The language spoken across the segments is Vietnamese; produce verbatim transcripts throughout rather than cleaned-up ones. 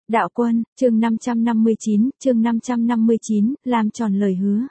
Đạo Quân, chương năm trăm năm mươi chín, chương năm trăm năm mươi chín, làm tròn lời hứa.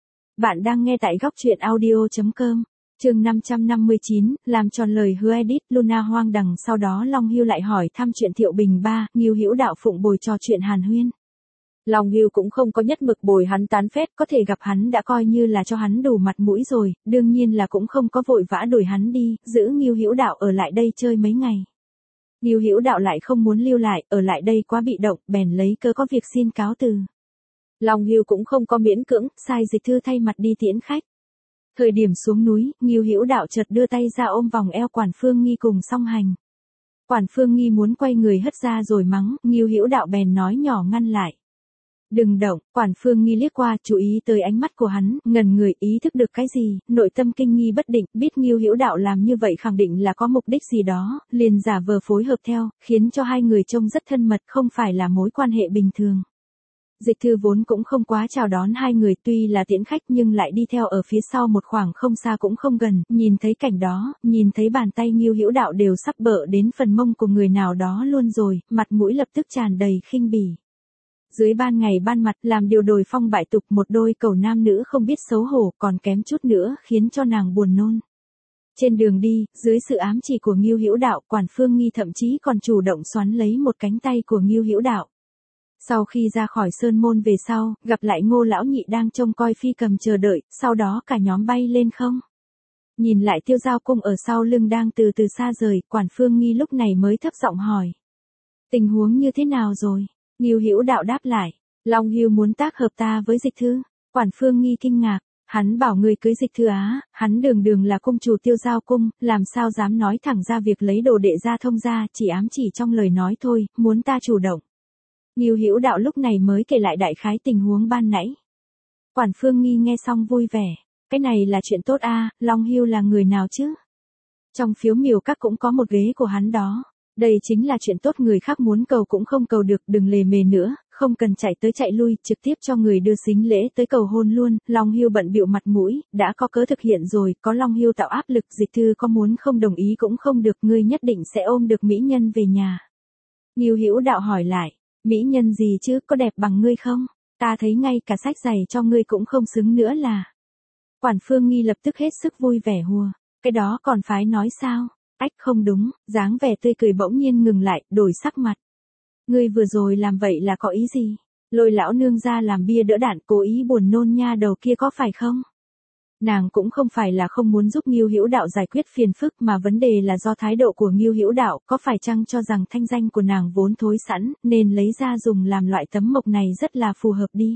Bạn đang nghe tại góc truyện audio chấm com. Chương năm trăm năm mươi chín, làm tròn lời hứa edit Luna hoang đằng. Sau đó Long Hưu lại hỏi thăm chuyện Thiệu Bình ba, Ngưu Hữu Đạo phụng bồi trò chuyện hàn huyên. Long Hưu cũng không có nhất mực bồi hắn tán phét, có thể gặp hắn đã coi như là cho hắn đủ mặt mũi rồi, đương nhiên là cũng không có vội vã đuổi hắn đi, giữ Ngưu Hữu Đạo ở lại đây chơi mấy ngày. Ngưu Hữu Đạo lại không muốn lưu lại, ở lại đây quá bị động, bèn lấy cớ có việc xin cáo từ. Long Hưu cũng không có miễn cưỡng, sai Dịch Thư thay mặt đi tiễn khách. Thời điểm xuống núi, Ngưu Hữu Đạo chợt đưa tay ra ôm vòng eo Quản Phương Nghi cùng song hành. Quản Phương Nghi muốn quay người hất ra rồi mắng, Ngưu Hữu Đạo bèn nói nhỏ ngăn lại. Đừng động. Quản Phương Nghi liếc qua, chú ý tới ánh mắt của hắn, ngần người, ý thức được cái gì, nội tâm kinh nghi bất định, biết Ngưu Hữu Đạo làm như vậy khẳng định là có mục đích gì đó, liền giả vờ phối hợp theo, khiến cho hai người trông rất thân mật, không phải là mối quan hệ bình thường. Dịch Thư vốn cũng không quá chào đón hai người, tuy là tiễn khách nhưng lại đi theo ở phía sau một khoảng không xa cũng không gần, nhìn thấy cảnh đó, nhìn thấy bàn tay Ngưu Hữu Đạo đều sắp bợ đến phần mông của người nào đó luôn rồi, mặt mũi lập tức tràn đầy khinh bỉ. Dưới ban ngày ban mặt làm điều đồi phong bại tục, một đôi cầu nam nữ không biết xấu hổ, còn kém chút nữa khiến cho nàng buồn nôn. Trên đường đi, dưới sự ám chỉ của Ngưu Hữu Đạo, Quản Phương Nghi thậm chí còn chủ động xoắn lấy một cánh tay của Ngưu Hữu Đạo. Sau khi ra khỏi sơn môn về sau, gặp lại Ngô lão nhị đang trông coi phi cầm chờ đợi, sau đó cả nhóm bay lên không. Nhìn lại Tiêu Giao Cung ở sau lưng đang từ từ xa rời, Quản Phương Nghi lúc này mới thấp giọng hỏi. Tình huống như thế nào rồi? Ngưu Hữu Đạo đáp lại, Long Hưu muốn tác hợp ta với Dịch Thư. Quản Phương Nghi kinh ngạc, hắn bảo người cưới Dịch Thư á, hắn đường đường là cung chủ Tiêu Giao Cung, làm sao dám nói thẳng ra việc lấy đồ đệ ra thông ra, chỉ ám chỉ trong lời nói thôi, muốn ta chủ động. Ngưu Hữu Đạo lúc này mới kể lại đại khái tình huống ban nãy. Quản Phương Nghi nghe xong vui vẻ, cái này là chuyện tốt a, Long Hưu là người nào chứ? Trong phiếu miểu các cũng có một ghế của hắn đó. Đây chính là chuyện tốt, người khác muốn cầu cũng không cầu được, đừng lề mề nữa, không cần chạy tới chạy lui, trực tiếp cho người đưa sính lễ tới cầu hôn luôn. Long Hưu bận bịu mặt mũi, đã có cớ thực hiện rồi, có Long Hưu tạo áp lực, Dịch Thư có muốn không đồng ý cũng không được, ngươi nhất định sẽ ôm được mỹ nhân về nhà. Ngưu Hữu Đạo hỏi lại, mỹ nhân gì chứ, có đẹp bằng ngươi không? Ta thấy ngay cả sách giày cho ngươi cũng không xứng nữa là. Quản Phương Nghi lập tức hết sức vui vẻ hùa, cái đó còn phái nói sao? Ách không đúng, dáng vẻ tươi cười bỗng nhiên ngừng lại, đổi sắc mặt. Ngươi vừa rồi làm vậy là có ý gì? Lôi lão nương ra làm bia đỡ đạn, cố ý buồn nôn nha đầu kia có phải không? Nàng cũng không phải là không muốn giúp Ngưu Hữu Đạo giải quyết phiền phức, mà vấn đề là do thái độ của Ngưu Hữu Đạo, có phải chăng cho rằng thanh danh của nàng vốn thối sẵn, nên lấy ra dùng làm loại tấm mộc này rất là phù hợp đi.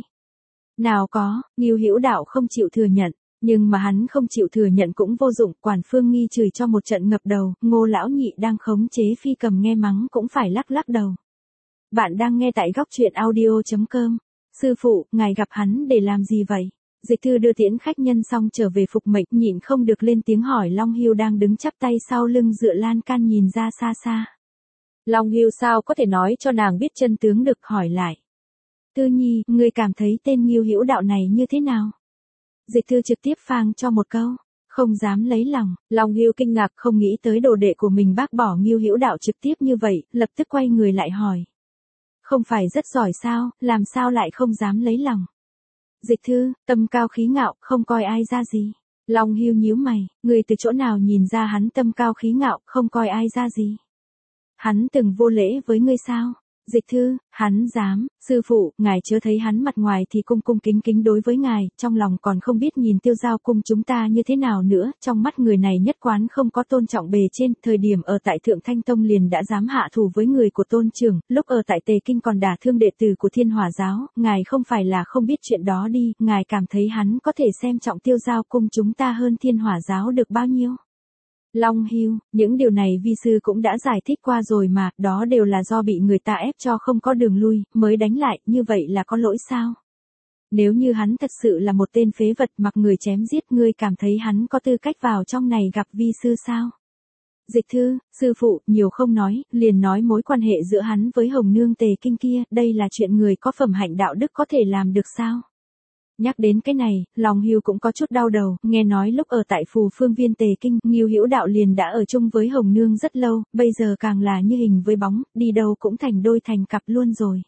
Nào có, Ngưu Hữu Đạo không chịu thừa nhận. Nhưng mà hắn không chịu thừa nhận cũng vô dụng, Quản Phương Nghi chửi cho một trận ngập đầu, Ngô lão nhị đang khống chế phi cầm nghe mắng cũng phải lắc lắc đầu. Bạn đang nghe tại góc truyện audio chấm com. Sư phụ, ngài gặp hắn để làm gì vậy? Dịch Thư đưa tiễn khách nhân xong trở về phục mệnh, nhịn không được lên tiếng hỏi Long Hưu đang đứng chắp tay sau lưng dựa lan can nhìn ra xa xa. Long Hưu sao có thể nói cho nàng biết chân tướng được, hỏi lại. Tư Nhi, ngươi cảm thấy tên Ngưu Hữu Đạo này như thế nào? Dịch Thư trực tiếp phang cho một câu, không dám lấy lòng. Long Hưu kinh ngạc, không nghĩ tới đồ đệ của mình bác bỏ Ngưu Hữu Đạo trực tiếp như vậy, lập tức quay người lại hỏi. Không phải rất giỏi sao, làm sao lại không dám lấy lòng? Dịch Thư, tâm cao khí ngạo, không coi ai ra gì. Long Hưu nhíu mày, người từ chỗ nào nhìn ra hắn tâm cao khí ngạo, không coi ai ra gì? Hắn từng vô lễ với ngươi sao? Dịch Thư, hắn dám, sư phụ, ngài chớ thấy hắn mặt ngoài thì cung cung kính kính đối với ngài, trong lòng còn không biết nhìn Tiêu Giao Cung chúng ta như thế nào nữa, trong mắt người này nhất quán không có tôn trọng bề trên, thời điểm ở tại Thượng Thanh Tông liền đã dám hạ thủ với người của tôn trưởng, lúc ở tại Tề Kinh còn đả thương đệ tử của Thiên Hỏa Giáo, ngài không phải là không biết chuyện đó đi, ngài cảm thấy hắn có thể xem trọng Tiêu Giao Cung chúng ta hơn Thiên Hỏa Giáo được bao nhiêu? Long Hưu, những điều này vi sư cũng đã giải thích qua rồi mà, đó đều là do bị người ta ép cho không có đường lui, mới đánh lại, như vậy là có lỗi sao? Nếu như hắn thật sự là một tên phế vật mặc người chém giết, ngươi cảm thấy hắn có tư cách vào trong này gặp vi sư sao? Dịch Thư, sư phụ, nhiều không nói, liền nói mối quan hệ giữa hắn với Hồng Nương Tề Kinh kia, đây là chuyện người có phẩm hạnh đạo đức có thể làm được sao? Nhắc đến cái này, lòng Hưu cũng có chút đau đầu, nghe nói lúc ở tại Phù Phương Viên Tề Kinh, Ngưu Hữu Đạo liền đã ở chung với Hồng Nương rất lâu, bây giờ càng là như hình với bóng, đi đâu cũng thành đôi thành cặp luôn rồi.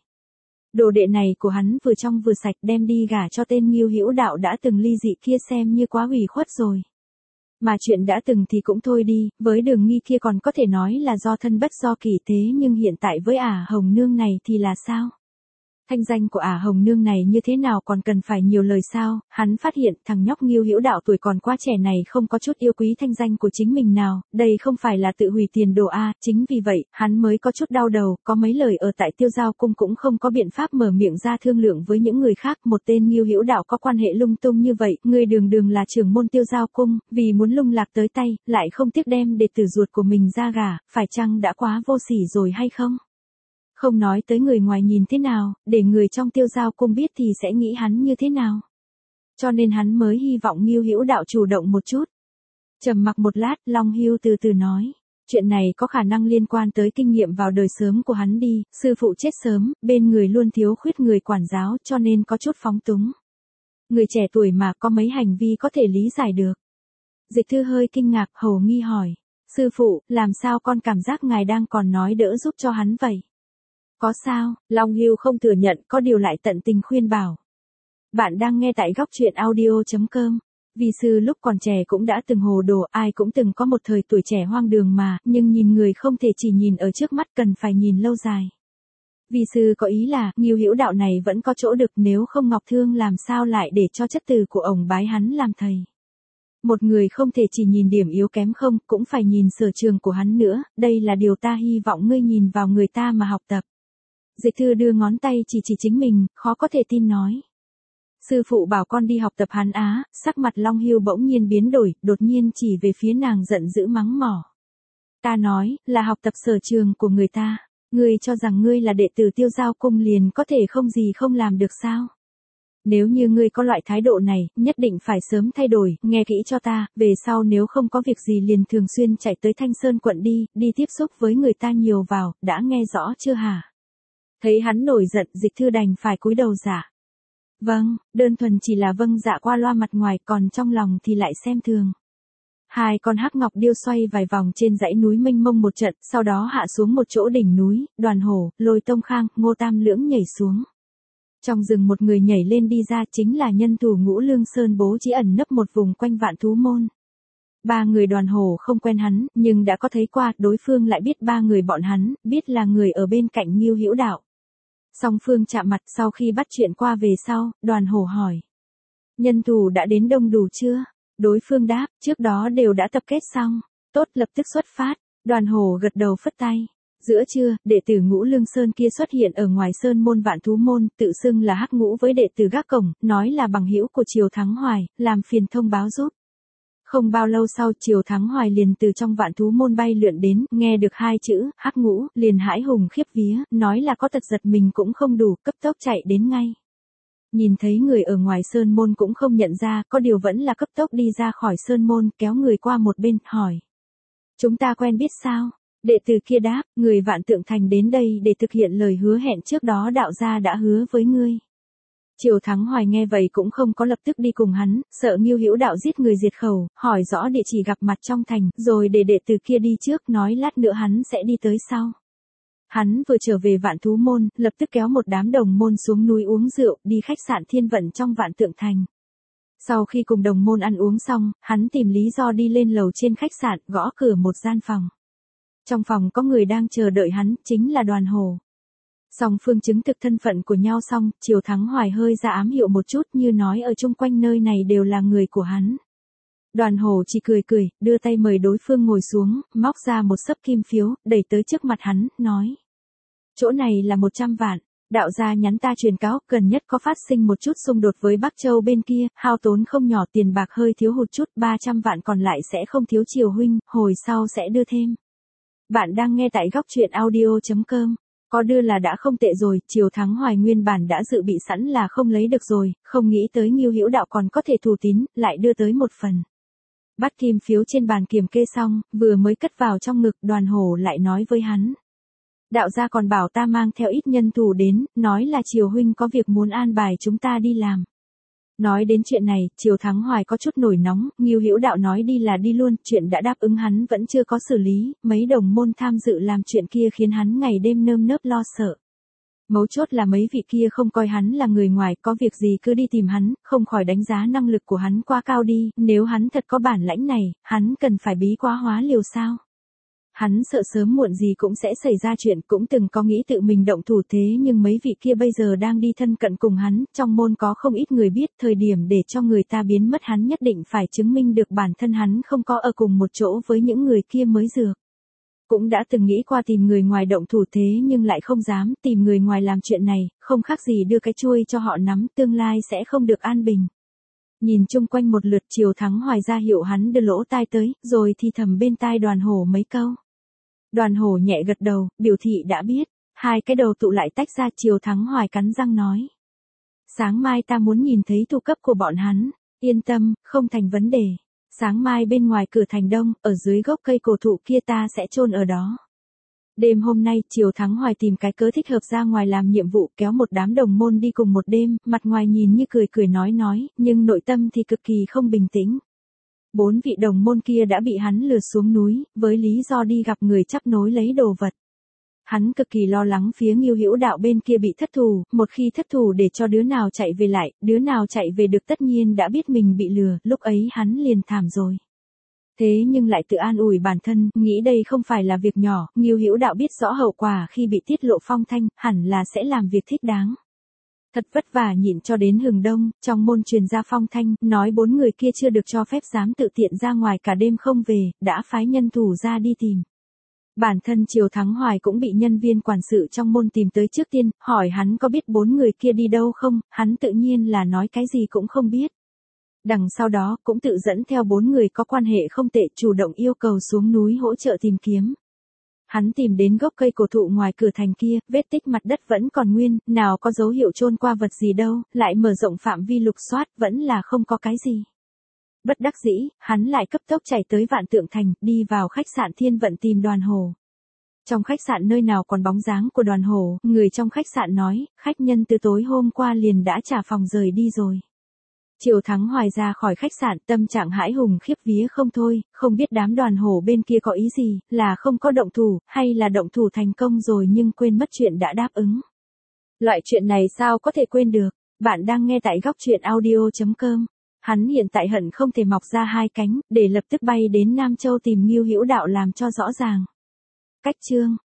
Đồ đệ này của hắn vừa trong vừa sạch đem đi gả cho tên Ngưu Hữu Đạo đã từng ly dị kia xem như quá hủy khuất rồi. Mà chuyện đã từng thì cũng thôi đi, với Đường Nghi kia còn có thể nói là do thân bất do kỳ, thế nhưng hiện tại với ả Hồng Nương này thì là sao? Thanh danh của ả Hồng Nương này như thế nào còn cần phải nhiều lời sao? Hắn phát hiện thằng nhóc Ngưu Hữu Đạo tuổi còn quá trẻ này không có chút yêu quý thanh danh của chính mình nào, đây không phải là tự hủy tiền đồ a, chính vì vậy, hắn mới có chút đau đầu, có mấy lời ở tại Tiêu Giao cung cũng không có biện pháp mở miệng ra thương lượng với những người khác, một tên Ngưu Hữu Đạo có quan hệ lung tung như vậy, người đường đường là trưởng môn Tiêu Giao cung, vì muốn lung lạc tới tay, lại không tiếc đem đệ tử ruột của mình ra gả, phải chăng đã quá vô sỉ rồi hay không? Không nói tới người ngoài nhìn thế nào, để người trong Tiêu Giao cung biết thì sẽ nghĩ hắn như thế nào. Cho nên hắn mới hy vọng Ngưu Hữu Đạo chủ động một chút. Trầm mặc một lát, Long Hưu từ từ nói, chuyện này có khả năng liên quan tới kinh nghiệm vào đời sớm của hắn đi, sư phụ chết sớm, bên người luôn thiếu khuyết người quản giáo cho nên có chút phóng túng. Người trẻ tuổi mà có mấy hành vi có thể lý giải được. Dịch Thư hơi kinh ngạc, hầu nghi hỏi, sư phụ, làm sao con cảm giác ngài đang còn nói đỡ giúp cho hắn vậy? Có sao? Long Hưu không thừa nhận, có điều lại tận tình khuyên bảo. Bạn đang nghe tại góc truyện audio chấm com. Vi sư lúc còn trẻ cũng đã từng hồ đồ, ai cũng từng có một thời tuổi trẻ hoang đường mà, nhưng nhìn người không thể chỉ nhìn ở trước mắt, cần phải nhìn lâu dài. Vi sư có ý là, Ngưu Hữu Đạo này vẫn có chỗ được, nếu không Ngọc Thương làm sao lại để cho chất từ của ổng bái hắn làm thầy. Một người không thể chỉ nhìn điểm yếu kém không, cũng phải nhìn sở trường của hắn nữa, đây là điều ta hy vọng ngươi nhìn vào người ta mà học tập. Dịch Thư đưa ngón tay chỉ chỉ chính mình, khó có thể tin nói. Sư phụ bảo con đi học tập hắn á, sắc mặt Long Hưu bỗng nhiên biến đổi, đột nhiên chỉ về phía nàng giận dữ mắng mỏ. Ta nói, là học tập sở trường của người ta, ngươi cho rằng ngươi là đệ tử Tiêu Giao cung liền có thể không gì không làm được sao? Nếu như ngươi có loại thái độ này, nhất định phải sớm thay đổi, nghe kỹ cho ta, về sau nếu không có việc gì liền thường xuyên chạy tới Thanh Sơn quận đi, đi tiếp xúc với người ta nhiều vào, đã nghe rõ chưa hả? Thấy hắn nổi giận, Dịch Thư đành phải cúi đầu dạ. Vâng, đơn thuần chỉ là vâng dạ qua loa mặt ngoài, còn trong lòng thì lại xem thường. Hai con hắc ngọc điêu xoay vài vòng trên dãy núi mênh mông một trận, sau đó hạ xuống một chỗ đỉnh núi, Đoàn Hổ, Lôi Tông Khang, Ngô Tam Lưỡng nhảy xuống. Trong rừng một người nhảy lên đi ra chính là nhân thủ Ngũ Lương Sơn bố trí ẩn nấp một vùng quanh Vạn Thú Môn. Ba người Đoàn Hổ không quen hắn, nhưng đã có thấy qua, đối phương lại biết ba người bọn hắn, biết là người ở bên cạnh Ngưu Hữu Đạo. Song phương chạm mặt, sau khi bắt chuyện qua về sau, Đoàn Hổ hỏi. Nhân thủ đã đến đông đủ chưa? Đối phương đáp, trước đó đều đã tập kết xong. Tốt, lập tức xuất phát. Đoàn Hổ gật đầu phất tay. Giữa trưa, đệ tử Ngũ Lương Sơn kia xuất hiện ở ngoài Sơn môn Vạn Thú Môn, tự xưng là Hắc Ngũ với đệ tử gác cổng, nói là bằng hữu của Triều Thắng Hoài, làm phiền thông báo giúp. Không bao lâu sau, Triều Thắng Hoài liền từ trong Vạn Thú Môn bay lượn đến, nghe được hai chữ, Hắc Ngũ, liền hãi hùng khiếp vía, nói là có tật giật mình cũng không đủ, cấp tốc chạy đến ngay. Nhìn thấy người ở ngoài Sơn Môn cũng không nhận ra, có điều vẫn là cấp tốc đi ra khỏi Sơn Môn, kéo người qua một bên, hỏi. Chúng ta quen biết sao? Đệ tử kia đáp, người Vạn Tượng Thành đến đây để thực hiện lời hứa hẹn trước đó đạo gia đã hứa với ngươi. Triều Thắng Hoài nghe vậy cũng không có lập tức đi cùng hắn, sợ Ngưu Hữu Đạo giết người diệt khẩu, hỏi rõ địa chỉ gặp mặt trong thành, rồi để đệ tử kia đi trước, nói lát nữa hắn sẽ đi tới sau. Hắn vừa trở về Vạn Thú Môn, lập tức kéo một đám đồng môn xuống núi uống rượu, đi khách sạn Thiên Vận trong Vạn Tượng Thành. Sau khi cùng đồng môn ăn uống xong, hắn tìm lý do đi lên lầu trên khách sạn, gõ cửa một gian phòng. Trong phòng có người đang chờ đợi hắn, chính là Đoàn Hổ. Song phương chứng thực thân phận của nhau xong, Triều Thắng Hoài hơi ra ám hiệu một chút, như nói ở chung quanh nơi này đều là người của hắn. Đoàn Hổ chỉ cười cười, đưa tay mời đối phương ngồi xuống, móc ra một xấp kim phiếu, đẩy tới trước mặt hắn, nói. Chỗ này là một trăm vạn, đạo gia nhắn ta truyền cáo, gần nhất có phát sinh một chút xung đột với Bắc Châu bên kia, hao tốn không nhỏ, tiền bạc hơi thiếu hụt chút, ba trăm vạn còn lại sẽ không thiếu Triều huynh, hồi sau sẽ đưa thêm. Bạn đang nghe tại góc truyện audio chấm com. Có đưa là đã không tệ rồi, Triều Thắng Hoài nguyên bản đã dự bị sẵn là không lấy được rồi, không nghĩ tới Ngưu Hữu Đạo còn có thể thủ tín, lại đưa tới một phần. Bắt kim phiếu trên bàn kiểm kê xong, vừa mới cất vào trong ngực, Đoàn Hổ lại nói với hắn. Đạo gia còn bảo ta mang theo ít nhân thủ đến, nói là Triều huynh có việc muốn an bài chúng ta đi làm. Nói đến chuyện này, Triều Thắng Hoài có chút nổi nóng, Ngưu Hữu Đạo nói đi là đi luôn, chuyện đã đáp ứng hắn vẫn chưa có xử lý, mấy đồng môn tham dự làm chuyện kia khiến hắn ngày đêm nơm nớp lo sợ. Mấu chốt là mấy vị kia không coi hắn là người ngoài, có việc gì cứ đi tìm hắn, không khỏi đánh giá năng lực của hắn quá cao đi, nếu hắn thật có bản lãnh này, hắn cần phải bí quá hóa liều sao? Hắn sợ sớm muộn gì cũng sẽ xảy ra chuyện, cũng từng có nghĩ tự mình động thủ thế nhưng mấy vị kia bây giờ đang đi thân cận cùng hắn, trong môn có không ít người biết, thời điểm để cho người ta biến mất hắn nhất định phải chứng minh được bản thân hắn không có ở cùng một chỗ với những người kia mới dược. Cũng đã từng nghĩ qua tìm người ngoài động thủ thế nhưng lại không dám, tìm người ngoài làm chuyện này, không khác gì đưa cái chuôi cho họ nắm, tương lai sẽ không được an bình. Nhìn chung quanh một lượt, Triều Thắng Hoài ra hiệu hắn đưa lỗ tai tới, rồi thì thầm bên tai Đoàn Hổ mấy câu. Đoàn Hổ nhẹ gật đầu, biểu thị đã biết, hai cái đầu tụ lại tách ra. Triều Thắng Hoài cắn răng nói. Sáng mai ta muốn nhìn thấy tu cấp của bọn hắn, yên tâm, không thành vấn đề. Sáng mai bên ngoài cửa thành đông, ở dưới gốc cây cổ thụ kia ta sẽ chôn ở đó. Đêm hôm nay, Triều Thắng Hoài tìm cái cớ thích hợp ra ngoài làm nhiệm vụ, kéo một đám đồng môn đi cùng một đêm, mặt ngoài nhìn như cười cười nói nói, nhưng nội tâm thì cực kỳ không bình tĩnh. Bốn vị đồng môn kia đã bị hắn lừa xuống núi, với lý do đi gặp người chắp nối lấy đồ vật. Hắn cực kỳ lo lắng phía Ngưu Hữu Đạo bên kia bị thất thù, một khi thất thù để cho đứa nào chạy về lại, đứa nào chạy về được tất nhiên đã biết mình bị lừa, lúc ấy hắn liền thảm rồi. Thế nhưng lại tự an ủi bản thân, nghĩ đây không phải là việc nhỏ, Ngưu Hữu Đạo biết rõ hậu quả khi bị tiết lộ phong thanh, hẳn là sẽ làm việc thích đáng. Thật vất vả nhịn cho đến hừng đông, trong môn truyền ra phong thanh, nói bốn người kia chưa được cho phép dám tự tiện ra ngoài cả đêm không về, đã phái nhân thủ ra đi tìm. Bản thân Triều Thắng Hoài cũng bị nhân viên quản sự trong môn tìm tới trước tiên, hỏi hắn có biết bốn người kia đi đâu không, hắn tự nhiên là nói cái gì cũng không biết. Đằng sau đó, cũng tự dẫn theo bốn người có quan hệ không tệ, chủ động yêu cầu xuống núi hỗ trợ tìm kiếm. Hắn tìm đến gốc cây cổ thụ ngoài cửa thành kia, vết tích mặt đất vẫn còn nguyên, nào có dấu hiệu chôn qua vật gì đâu, lại mở rộng phạm vi lục soát, vẫn là không có cái gì. Bất đắc dĩ, hắn lại cấp tốc chạy tới Vạn Tượng Thành, đi vào khách sạn Thiên Vận tìm Đoàn Hổ. Trong khách sạn nơi nào còn bóng dáng của Đoàn Hổ, người trong khách sạn nói, khách nhân từ tối hôm qua liền đã trả phòng rời đi rồi. Triều Thắng Hoài ra khỏi khách sạn, tâm trạng hãi hùng khiếp vía không thôi, không biết đám Đoàn Hổ bên kia có ý gì, là không có động thủ, hay là động thủ thành công rồi nhưng quên mất chuyện đã đáp ứng. Loại chuyện này sao có thể quên được, bạn đang nghe tại góc truyện audio chấm com. Hắn hiện tại hận không thể mọc ra hai cánh, để lập tức bay đến Nam Châu tìm Ngưu Hữu Đạo làm cho rõ ràng. Cách chương